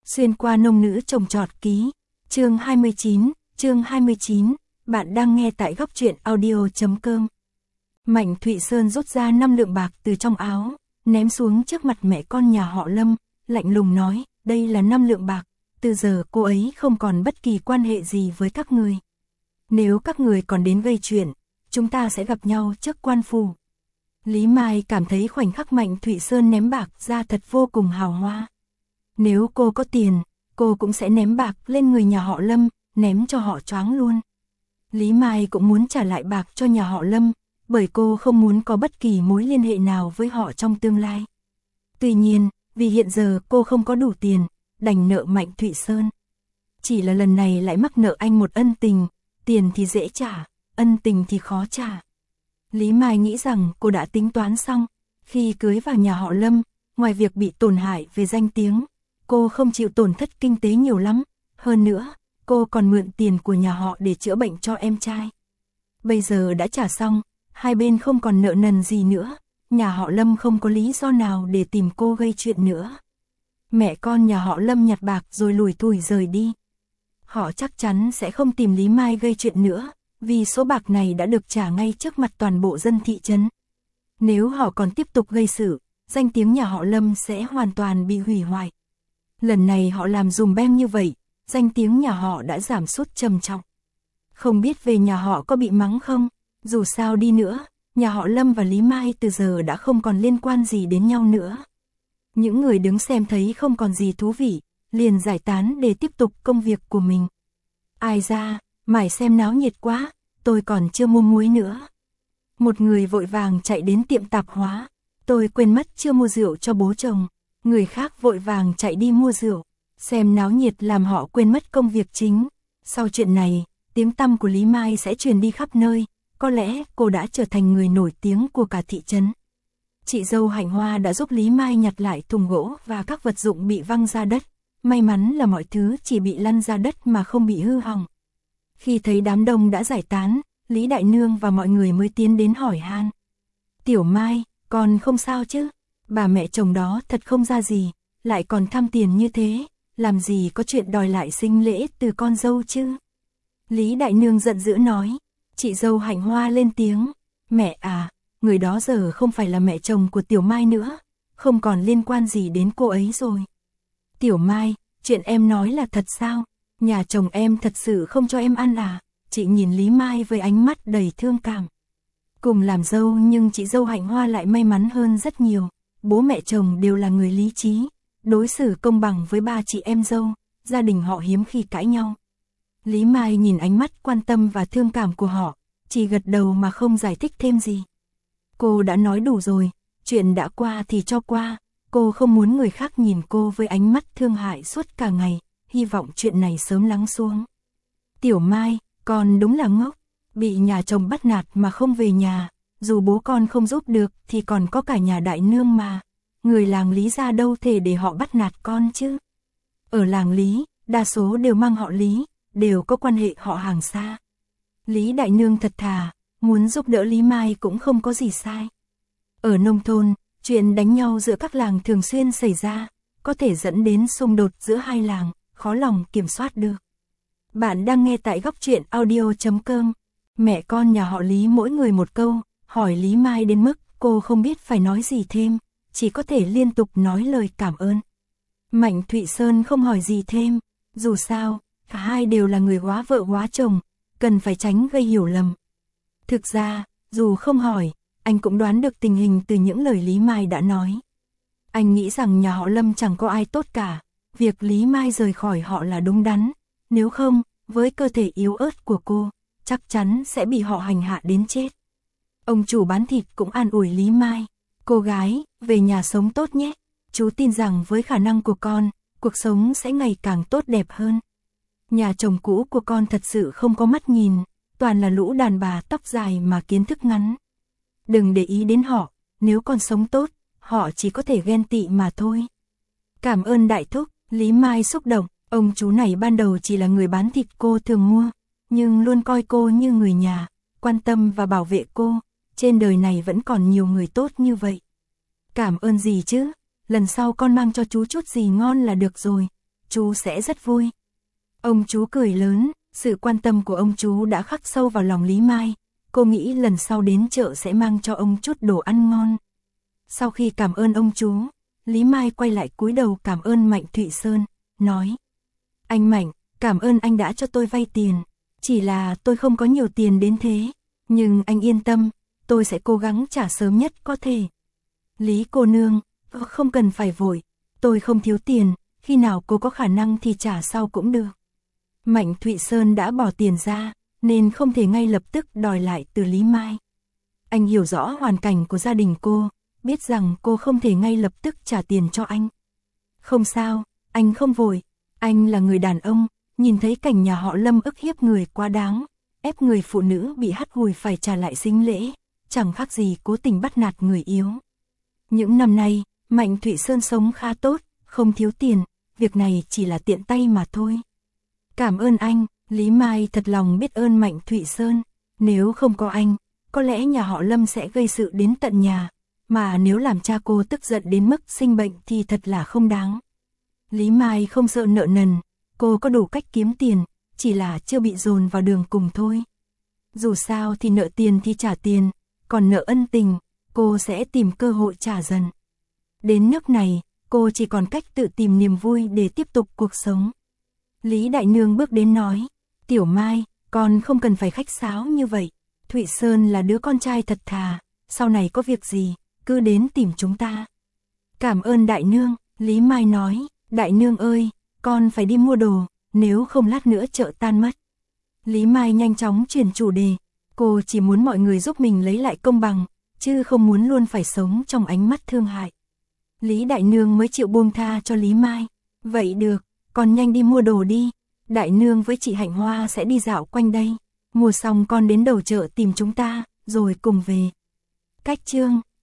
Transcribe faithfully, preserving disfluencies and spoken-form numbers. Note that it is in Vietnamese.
Xuyên qua nông nữ trồng trọt ký, chương hai mươi chín, chương hai mươi chín, bạn đang nghe tại góc truyện audio.com. Mạnh Thụy Sơn rút ra năm lượng bạc từ trong áo, ném xuống trước mặt mẹ con nhà họ Lâm, lạnh lùng nói, đây là năm lượng bạc, từ giờ cô ấy không còn bất kỳ quan hệ gì với các người. Nếu các người còn đến gây chuyện, chúng ta sẽ gặp nhau trước quan phủ. Lý Mai cảm thấy khoảnh khắc Mạnh Thụy Sơn ném bạc ra thật vô cùng hào hoa. Nếu cô có tiền, cô cũng sẽ ném bạc lên người nhà họ Lâm, ném cho họ choáng luôn. Lý Mai cũng muốn trả lại bạc cho nhà họ Lâm, bởi cô không muốn có bất kỳ mối liên hệ nào với họ trong tương lai. Tuy nhiên, vì hiện giờ cô không có đủ tiền, đành nợ Mạnh Thụy Sơn. Chỉ là lần này lại mắc nợ anh một ân tình, tiền thì dễ trả, ân tình thì khó trả. Lý Mai nghĩ rằng cô đã tính toán xong, khi cưới vào nhà họ Lâm, ngoài việc bị tổn hại về danh tiếng, cô không chịu tổn thất kinh tế nhiều lắm, hơn nữa, cô còn mượn tiền của nhà họ để chữa bệnh cho em trai. Bây giờ đã trả xong, hai bên không còn nợ nần gì nữa, nhà họ Lâm không có lý do nào để tìm cô gây chuyện nữa. Mẹ con nhà họ Lâm nhặt bạc rồi lủi thủi rời đi. Họ chắc chắn sẽ không tìm Lý Mai gây chuyện nữa, vì số bạc này đã được trả ngay trước mặt toàn bộ dân thị trấn. Nếu họ còn tiếp tục gây sự, danh tiếng nhà họ Lâm sẽ hoàn toàn bị hủy hoại. Lần này họ làm dùm beng như vậy, danh tiếng nhà họ đã giảm sút trầm trọng. Không biết về nhà họ có bị mắng không? Dù sao đi nữa, nhà họ Lâm và Lý Mai từ giờ đã không còn liên quan gì đến nhau nữa. Những người đứng xem thấy không còn gì thú vị, liền giải tán để tiếp tục công việc của mình. Ai ra, mải xem náo nhiệt quá, tôi còn chưa mua muối nữa. Một người vội vàng chạy đến tiệm tạp hóa, tôi quên mất chưa mua rượu cho bố chồng. Người khác vội vàng chạy đi mua rượu, xem náo nhiệt làm họ quên mất công việc chính. Sau chuyện này, tiếng tăm của Lý Mai sẽ truyền đi khắp nơi, có lẽ cô đã trở thành người nổi tiếng của cả thị trấn. Chị dâu Hạnh Hoa đã giúp Lý Mai nhặt lại thùng gỗ và các vật dụng bị văng ra đất, may mắn là mọi thứ chỉ bị lăn ra đất mà không bị hư hỏng. Khi thấy đám đông đã giải tán, Lý Đại Nương và mọi người mới tiến đến hỏi han. Tiểu Mai, con không sao chứ? Bà mẹ chồng đó thật không ra gì, lại còn tham tiền như thế, làm gì có chuyện đòi lại sinh lễ từ con dâu chứ? Lý Đại Nương giận dữ nói. Chị dâu Hạnh Hoa lên tiếng. Mẹ à, người đó giờ không phải là mẹ chồng của Tiểu Mai nữa, không còn liên quan gì đến cô ấy rồi. Tiểu Mai, chuyện em nói là thật sao? Nhà chồng em thật sự không cho em ăn à? Chị nhìn Lý Mai với ánh mắt đầy thương cảm. Cùng làm dâu nhưng chị dâu Hạnh Hoa lại may mắn hơn rất nhiều. Bố mẹ chồng đều là người lý trí, đối xử công bằng với ba chị em dâu, gia đình họ hiếm khi cãi nhau. Lý Mai nhìn ánh mắt quan tâm và thương cảm của họ, chỉ gật đầu mà không giải thích thêm gì. Cô đã nói đủ rồi, chuyện đã qua thì cho qua, cô không muốn người khác nhìn cô với ánh mắt thương hại suốt cả ngày, hy vọng chuyện này sớm lắng xuống. Tiểu Mai, con đúng là ngốc, bị nhà chồng bắt nạt mà không về nhà. Dù bố con không giúp được thì còn có cả nhà Đại Nương mà. Người làng Lý ra đâu thể để họ bắt nạt con chứ. Ở làng Lý, đa số đều mang họ Lý, đều có quan hệ họ hàng xa. Lý Đại Nương thật thà, muốn giúp đỡ Lý Mai cũng không có gì sai. Ở nông thôn, chuyện đánh nhau giữa các làng thường xuyên xảy ra, có thể dẫn đến xung đột giữa hai làng, khó lòng kiểm soát được. Bạn đang nghe tại góc truyện audio.com. Mẹ con nhà họ Lý mỗi người một câu, hỏi Lý Mai đến mức cô không biết phải nói gì thêm, chỉ có thể liên tục nói lời cảm ơn. Mạnh Thụy Sơn không hỏi gì thêm, dù sao, cả hai đều là người hóa vợ hóa chồng, cần phải tránh gây hiểu lầm. Thực ra, dù không hỏi, anh cũng đoán được tình hình từ những lời Lý Mai đã nói. Anh nghĩ rằng nhà họ Lâm chẳng có ai tốt cả, việc Lý Mai rời khỏi họ là đúng đắn, nếu không, với cơ thể yếu ớt của cô, chắc chắn sẽ bị họ hành hạ đến chết. Ông chủ bán thịt cũng an ủi Lý Mai, cô gái, về nhà sống tốt nhé, chú tin rằng với khả năng của con, cuộc sống sẽ ngày càng tốt đẹp hơn. Nhà chồng cũ của con thật sự không có mắt nhìn, toàn là lũ đàn bà tóc dài mà kiến thức ngắn. Đừng để ý đến họ, nếu con sống tốt, họ chỉ có thể ghen tị mà thôi. Cảm ơn đại thúc, Lý Mai xúc động, ông chú này ban đầu chỉ là người bán thịt cô thường mua, nhưng luôn coi cô như người nhà, quan tâm và bảo vệ cô. Trên đời này vẫn còn nhiều người tốt như vậy. Cảm ơn gì chứ, lần sau con mang cho chú chút gì ngon là được rồi. chú sẽ rất vui. Ông chú cười lớn, sự quan tâm của ông chú đã khắc sâu vào lòng Lý Mai, cô nghĩ lần sau đến chợ sẽ mang cho ông chút đồ ăn ngon. Sau khi cảm ơn ông chú, Lý Mai quay lại cúi đầu cảm ơn Mạnh Thụy Sơn, nói: Anh Mạnh, cảm ơn anh đã cho tôi vay tiền, chỉ là tôi không có nhiều tiền đến thế, nhưng anh yên tâm, tôi sẽ cố gắng trả sớm nhất có thể. Lý cô nương, không cần phải vội, tôi không thiếu tiền, khi nào cô có khả năng thì trả sau cũng được. Mạnh Thụy Sơn đã bỏ tiền ra, nên không thể ngay lập tức đòi lại từ Lý Mai. Anh hiểu rõ hoàn cảnh của gia đình cô, biết rằng cô không thể ngay lập tức trả tiền cho anh. Không sao, anh không vội, anh là người đàn ông, nhìn thấy cảnh nhà họ Lâm ức hiếp người quá đáng, ép người phụ nữ bị hắt hủi phải trả lại sính lễ, chẳng khác gì cố tình bắt nạt người yếu. Những năm nay, Mạnh Thụy Sơn sống khá tốt, không thiếu tiền, việc này chỉ là tiện tay mà thôi. Cảm ơn anh, Lý Mai thật lòng biết ơn Mạnh Thụy Sơn, nếu không có anh, có lẽ nhà họ Lâm sẽ gây sự đến tận nhà, mà nếu làm cha cô tức giận đến mức sinh bệnh thì thật là không đáng. Lý Mai không sợ nợ nần, cô có đủ cách kiếm tiền, chỉ là chưa bị dồn vào đường cùng thôi. Dù sao thì nợ tiền thì trả tiền, còn nợ ân tình, cô sẽ tìm cơ hội trả dần. Đến nước này, cô chỉ còn cách tự tìm niềm vui để tiếp tục cuộc sống. Lý Đại Nương bước đến nói: Tiểu Mai, con không cần phải khách sáo như vậy. Thụy Sơn là đứa con trai thật thà, sau này có việc gì, cứ đến tìm chúng ta. Cảm ơn Đại Nương, Lý Mai nói: Đại Nương ơi, con phải đi mua đồ, nếu không lát nữa chợ tan mất. Lý Mai nhanh chóng chuyển chủ đề, cô chỉ muốn mọi người giúp mình lấy lại công bằng, chứ không muốn luôn phải sống trong ánh mắt thương hại. Lý Đại Nương mới chịu buông tha cho Lý Mai. Vậy được, con nhanh đi mua đồ đi, Đại Nương với chị Hạnh Hoa sẽ đi dạo quanh đây, mua xong con đến đầu chợ tìm chúng ta, rồi cùng về. Cách chương